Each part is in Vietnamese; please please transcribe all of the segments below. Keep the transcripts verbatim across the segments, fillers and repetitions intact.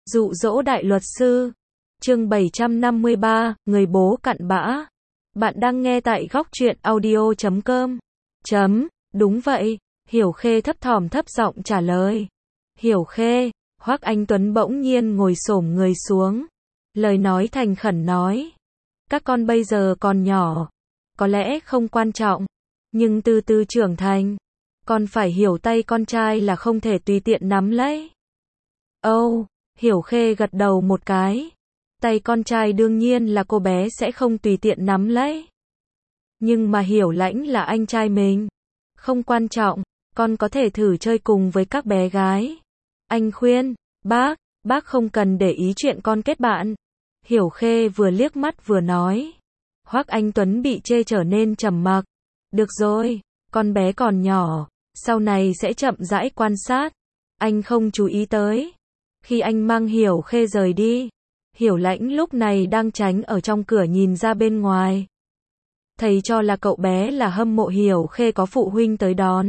Dụ dỗ đại luật sư. Chương bảy trăm năm mươi ba, người bố cặn bã. Bạn đang nghe tại góc truyện audio chấm com. Chấm, đúng vậy, Hiểu Khê thấp thỏm thấp giọng trả lời. Hiểu Khê, Hoắc Anh Tuấn bỗng nhiên ngồi xổm người xuống. Lời nói thành khẩn nói. Các con bây giờ còn nhỏ, có lẽ không quan trọng, nhưng từ từ trưởng thành, con phải hiểu tay con trai là không thể tùy tiện nắm lấy. Âu, oh, Hiểu Khê gật đầu một cái. Tay con trai đương nhiên là cô bé sẽ không tùy tiện nắm lấy. Nhưng mà Hiểu Lãnh là anh trai mình. Không quan trọng, con có thể thử chơi cùng với các bé gái. Anh khuyên, bác, bác không cần để ý chuyện con kết bạn. Hiểu Khê vừa liếc mắt vừa nói. Hoắc Anh Tuấn bị chê trở nên trầm mặc. Được rồi, con bé còn nhỏ, sau này sẽ chậm rãi quan sát. Anh không chú ý tới. Khi anh mang Hiểu Khê rời đi, Hiểu Lãnh lúc này đang tránh ở trong cửa nhìn ra bên ngoài. Thầy cho là cậu bé là hâm mộ Hiểu Khê có phụ huynh tới đón.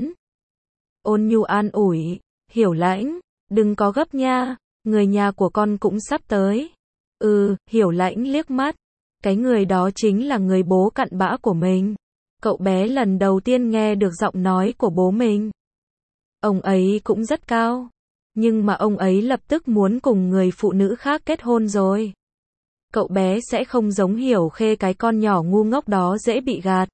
Ôn nhu an ủi, Hiểu Lãnh, đừng có gấp nha, người nhà của con cũng sắp tới. Ừ, Hiểu Lãnh liếc mắt, cái người đó chính là người bố cặn bã của mình. Cậu bé lần đầu tiên nghe được giọng nói của bố mình. Ông ấy cũng rất cao, nhưng mà ông ấy lập tức muốn cùng người phụ nữ khác kết hôn rồi. Cậu bé sẽ không giống Hiểu Khê cái con nhỏ ngu ngốc đó dễ bị gạt.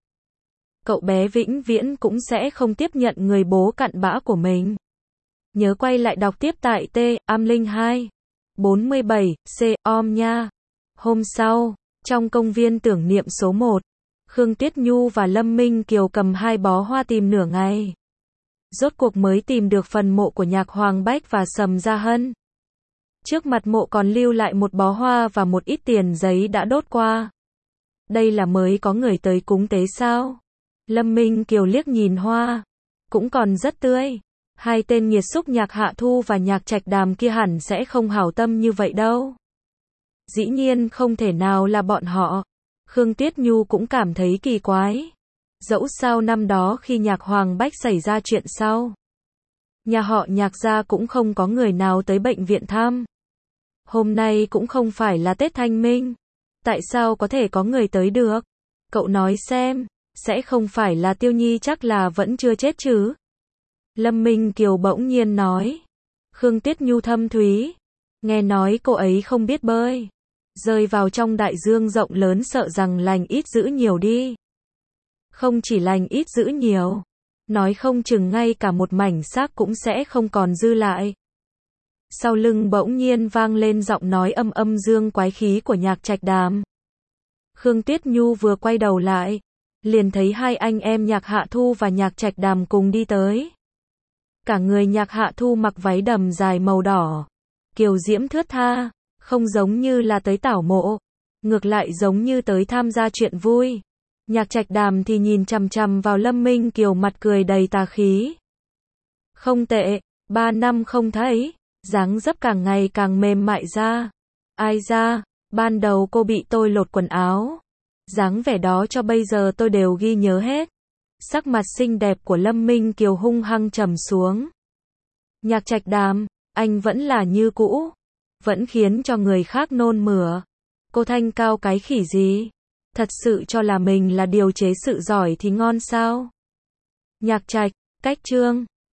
Cậu bé vĩnh viễn cũng sẽ không tiếp nhận người bố cặn bã của mình. Nhớ quay lại đọc tiếp tại T, Am Linh hai, bốn mươi bảy, C, om nha. Hôm sau, trong công viên tưởng niệm số một, Khương Tuyết Nhu và Lâm Minh Kiều cầm hai bó hoa tìm nửa ngày. Rốt cuộc mới tìm được phần mộ của Nhạc Hoàng Bách và Sầm Gia Hân. Trước mặt mộ còn lưu lại một bó hoa và một ít tiền giấy đã đốt qua. Đây là mới có người tới cúng tế sao? Lâm Minh Kiều liếc nhìn hoa, cũng còn rất tươi. Hai tên nghiệt xúc Nhạc Hạ Thu và Nhạc Trạch Đàm kia hẳn sẽ không hảo tâm như vậy đâu. Dĩ nhiên không thể nào là bọn họ. Khương Tuyết Nhu cũng cảm thấy kỳ quái. Dẫu sao năm đó khi Nhạc Hoàng Bách xảy ra chuyện sau, nhà họ Nhạc gia cũng không có người nào tới bệnh viện thăm. Hôm nay cũng không phải là Tết Thanh Minh. Tại sao có thể có người tới được? Cậu nói xem, sẽ không phải là Tiêu Nhi chắc là vẫn chưa chết chứ? Lâm Minh Kiều bỗng nhiên nói. Khương Tuyết Nhu thâm thúy. Nghe nói cô ấy không biết bơi. Rơi vào trong đại dương rộng lớn sợ rằng lành ít dữ nhiều đi. Không chỉ lành ít dữ nhiều, nói không chừng ngay cả một mảnh xác cũng sẽ không còn dư lại. Sau lưng bỗng nhiên vang lên giọng nói âm âm dương quái khí của Nhạc Trạch Đàm. Khương Tuyết Nhu vừa quay đầu lại, liền thấy hai anh em Nhạc Hạ Thu và Nhạc Trạch Đàm cùng đi tới. Cả người Nhạc Hạ Thu mặc váy đầm dài màu đỏ, kiều diễm thướt tha, không giống như là tới tảo mộ, ngược lại giống như tới tham gia chuyện vui. Nhạc Trạch Đàm thì nhìn chằm chằm vào Lâm Minh Kiều mặt cười đầy tà khí. Không tệ, ba năm không thấy, dáng dấp càng ngày càng mềm mại ra. Ai ra, ban đầu cô bị tôi lột quần áo. Dáng vẻ đó cho bây giờ tôi đều ghi nhớ hết. Sắc mặt xinh đẹp của Lâm Minh Kiều hung hăng trầm xuống. Nhạc Trạch Đàm, anh vẫn là như cũ, vẫn khiến cho người khác nôn mửa. Cô thanh cao cái khỉ gì? Thật sự cho là mình là điều chế sự giỏi thì ngon sao? Nhạc Trạch, cách chương.